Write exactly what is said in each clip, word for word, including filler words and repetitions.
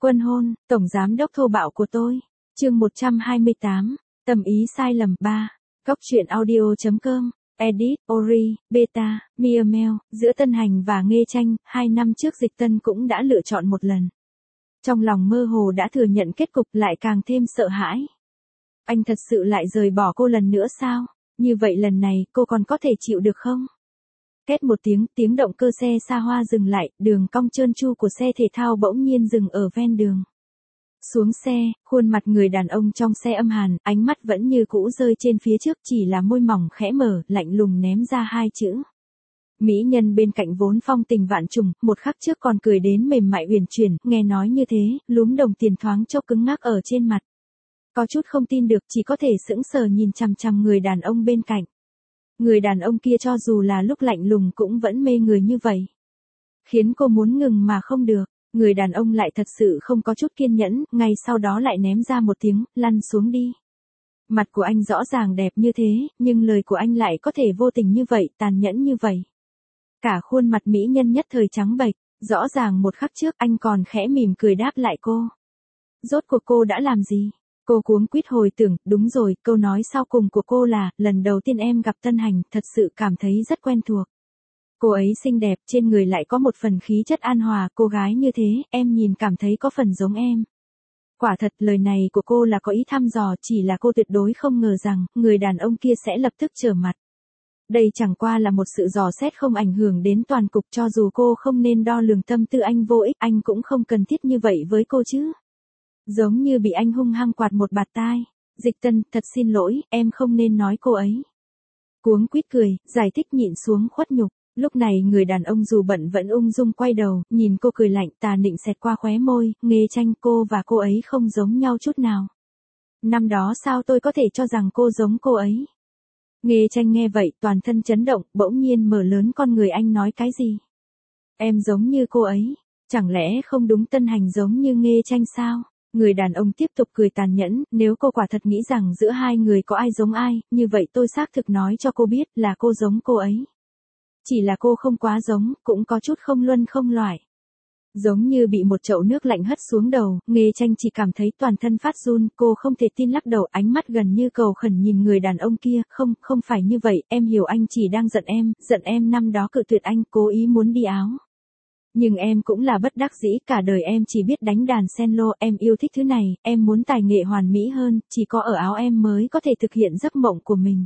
Quân hôn, tổng giám đốc thô bạo của tôi. Chương một trăm hai mươi tám, tâm ý sai lầm ba. Góc truyện audio chấm com. Edit, Ori, Beta, Mia Mel, giữa Tân Hành và Nghê Tranh, hai năm trước Dịch Tân cũng đã lựa chọn một lần. Trong lòng mơ hồ đã thừa nhận kết cục, lại càng thêm sợ hãi. Anh thật sự lại rời bỏ cô lần nữa sao? Như vậy lần này cô còn có thể chịu được không? Két một tiếng, tiếng động cơ xe xa hoa dừng lại, đường cong trơn tru của xe thể thao bỗng nhiên dừng ở ven đường. Xuống xe, khuôn mặt người đàn ông trong xe âm hàn, ánh mắt vẫn như cũ rơi trên phía trước, chỉ là môi mỏng khẽ mở, lạnh lùng ném ra hai chữ. Mỹ nhân bên cạnh vốn phong tình vạn trùng, một khắc trước còn cười đến mềm mại uyển chuyển, nghe nói như thế, lúm đồng tiền thoáng chốc cứng ngắc ở trên mặt. Có chút không tin được, chỉ có thể sững sờ nhìn chằm chằm người đàn ông bên cạnh. Người đàn ông kia cho dù là lúc lạnh lùng cũng vẫn mê người như vậy. Khiến cô muốn ngừng mà không được. Người đàn ông lại thật sự không có chút kiên nhẫn, ngay sau đó lại ném ra một tiếng, lăn xuống đi. Mặt của anh rõ ràng đẹp như thế, nhưng lời của anh lại có thể vô tình như vậy, tàn nhẫn như vậy. Cả khuôn mặt mỹ nhân nhất thời trắng bệch, rõ ràng một khắc trước anh còn khẽ mỉm cười đáp lại cô. Rốt cuộc cô đã làm gì? Cô cuống quýt hồi tưởng, đúng rồi, câu nói sau cùng của cô là, lần đầu tiên em gặp Tân Hành, thật sự cảm thấy rất quen thuộc. Cô ấy xinh đẹp, trên người lại có một phần khí chất an hòa, cô gái như thế, em nhìn cảm thấy có phần giống em. Quả thật, lời này của cô là có ý thăm dò, chỉ là cô tuyệt đối không ngờ rằng, người đàn ông kia sẽ lập tức trở mặt. Đây chẳng qua là một sự dò xét không ảnh hưởng đến toàn cục, cho dù cô không nên đo lường tâm tư anh vô ích, anh cũng không cần thiết như vậy với cô chứ. Giống như bị anh hung hăng quạt một bạt tai. Dịch Tân, thật xin lỗi, em không nên nói cô ấy. Cuống quýt cười, giải thích nhịn xuống khuất nhục. Lúc này người đàn ông dù bận vẫn ung dung quay đầu, nhìn cô cười lạnh, tà nịnh xẹt qua khóe môi, Nghê Tranh, cô và cô ấy không giống nhau chút nào. Năm đó sao tôi có thể cho rằng cô giống cô ấy? Nghê Tranh nghe vậy, toàn thân chấn động, bỗng nhiên mở lớn con người, anh nói cái gì? Em giống như cô ấy, chẳng lẽ không đúng, Tân Hành giống như Nghê Tranh sao? Người đàn ông tiếp tục cười tàn nhẫn, nếu cô quả thật nghĩ rằng giữa hai người có ai giống ai, như vậy tôi xác thực nói cho cô biết là cô giống cô ấy. Chỉ là cô không quá giống, cũng có chút không luân không loại. Giống như bị một chậu nước lạnh hất xuống đầu, Nghê Tranh chỉ cảm thấy toàn thân phát run, cô không thể tin lắc đầu, ánh mắt gần như cầu khẩn nhìn người đàn ông kia, không, không phải như vậy, em hiểu anh chỉ đang giận em, giận em năm đó cự tuyệt anh, cố ý muốn đi áo. Nhưng em cũng là bất đắc dĩ, cả đời em chỉ biết đánh đàn cello, em yêu thích thứ này, em muốn tài nghệ hoàn mỹ hơn, chỉ có ở áo em mới có thể thực hiện giấc mộng của mình.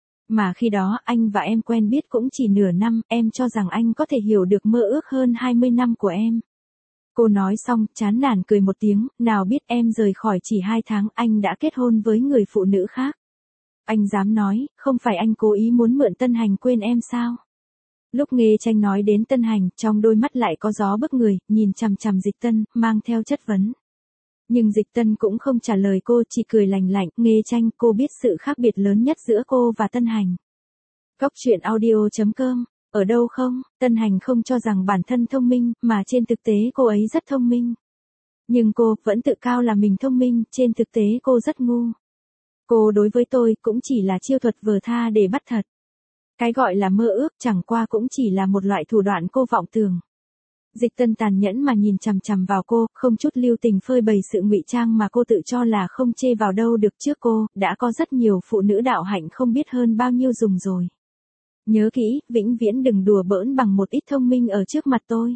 Mà khi đó anh và em quen biết cũng chỉ nửa năm, em cho rằng anh có thể hiểu được mơ ước hơn hai mươi năm của em. Cô nói xong, chán nản cười một tiếng, nào biết em rời khỏi chỉ hai tháng, anh đã kết hôn với người phụ nữ khác. Anh dám nói, không phải anh cố ý muốn mượn Tân Hành quên em sao? Lúc Nghê Tranh nói đến Tân Hành, trong đôi mắt lại có gió bức người, nhìn chằm chằm Dịch Tân, mang theo chất vấn. Nhưng Dịch Tân cũng không trả lời cô, chỉ cười lành lạnh, Nghê Tranh, cô biết sự khác biệt lớn nhất giữa cô và Tân Hành. Góc truyện audio chấm com, ở đâu không? Tân Hành không cho rằng bản thân thông minh, mà trên thực tế cô ấy rất thông minh. Nhưng cô vẫn tự cao là mình thông minh, trên thực tế cô rất ngu. Cô đối với tôi cũng chỉ là chiêu thuật vờ tha để bắt thật. Cái gọi là mơ ước chẳng qua cũng chỉ là một loại thủ đoạn cô vọng tưởng. Dịch Tân tàn nhẫn mà nhìn chằm chằm vào cô, không chút lưu tình phơi bày sự ngụy trang mà cô tự cho là không chê vào đâu được, trước cô, đã có rất nhiều phụ nữ đạo hạnh không biết hơn bao nhiêu dùng rồi. Nhớ kỹ, vĩnh viễn đừng đùa bỡn bằng một ít thông minh ở trước mặt tôi.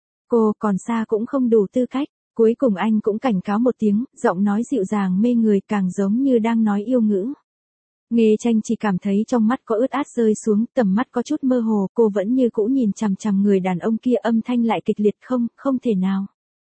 Cô còn xa cũng không đủ tư cách. Cuối cùng anh cũng cảnh cáo một tiếng, giọng nói dịu dàng mê người, càng giống như đang nói yêu ngữ. Nghê Tranh chỉ cảm thấy trong mắt có ướt át rơi xuống, tầm mắt có chút mơ hồ, cô vẫn như cũ nhìn chằm chằm người đàn ông kia, âm thanh lại kịch liệt, không, không thể nào.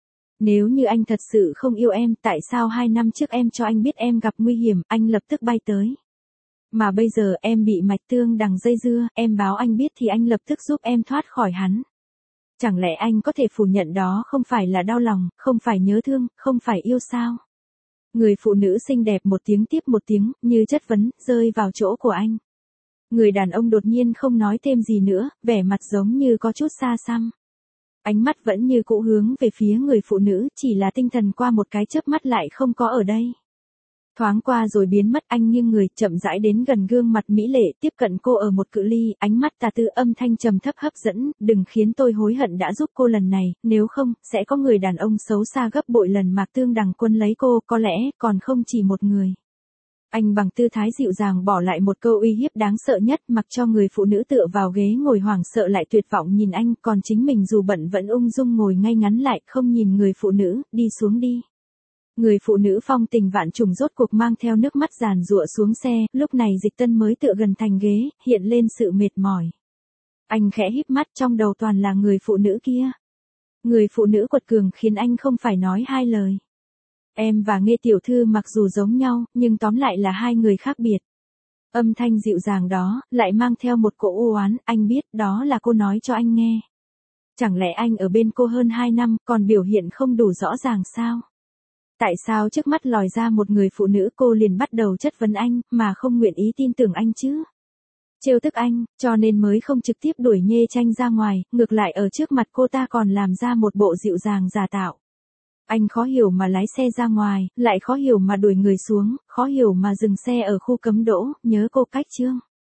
Nếu như anh thật sự không yêu em, tại sao hai năm trước em cho anh biết em gặp nguy hiểm, anh lập tức bay tới. Mà bây giờ em bị mạch tương đằng dây dưa, em báo anh biết thì anh lập tức giúp em thoát khỏi hắn. Chẳng lẽ anh có thể phủ nhận đó không phải là đau lòng, không phải nhớ thương, không phải yêu sao? Người phụ nữ xinh đẹp một tiếng tiếp một tiếng, như chất vấn, rơi vào chỗ của anh. Người đàn ông đột nhiên không nói thêm gì nữa, vẻ mặt giống như có chút xa xăm. Ánh mắt vẫn như cũ hướng về phía người phụ nữ, chỉ là tinh thần qua một cái chớp mắt lại không có ở đây. Thoáng qua rồi biến mất, anh nghiêng người, chậm rãi đến gần gương mặt mỹ lệ, tiếp cận cô ở một cự ly, ánh mắt tà tư, âm thanh trầm thấp hấp dẫn, đừng khiến tôi hối hận đã giúp cô lần này, nếu không, sẽ có người đàn ông xấu xa gấp bội lần Mạc Tương Đằng Quân lấy cô, có lẽ, còn không chỉ một người. Anh bằng tư thái dịu dàng bỏ lại một câu uy hiếp đáng sợ nhất, mặc cho người phụ nữ tựa vào ghế ngồi hoảng sợ lại tuyệt vọng nhìn anh, còn chính mình dù bận vẫn ung dung ngồi ngay ngắn lại, không nhìn người phụ nữ, đi xuống đi. Người phụ nữ phong tình vạn trùng rốt cuộc mang theo nước mắt giàn giụa xuống xe, lúc này Dịch Tân mới tựa gần thành ghế, hiện lên sự mệt mỏi. Anh khẽ híp mắt, trong đầu toàn là người phụ nữ kia. Người phụ nữ quật cường khiến anh không phải nói hai lời. Em và Nghê tiểu thư mặc dù giống nhau, nhưng tóm lại là hai người khác biệt. Âm thanh dịu dàng đó, lại mang theo một cỗ u oán, anh biết đó là cô nói cho anh nghe. Chẳng lẽ anh ở bên cô hơn hai năm, còn biểu hiện không đủ rõ ràng sao? Tại sao trước mắt lòi ra một người phụ nữ cô liền bắt đầu chất vấn anh, mà không nguyện ý tin tưởng anh chứ? Trêu tức anh, cho nên mới không trực tiếp đuổi Nhê Tranh ra ngoài, ngược lại ở trước mặt cô ta còn làm ra một bộ dịu dàng giả tạo. Anh khó hiểu mà lái xe ra ngoài, lại khó hiểu mà đuổi người xuống, khó hiểu mà dừng xe ở khu cấm đỗ, nhớ cô cách chương.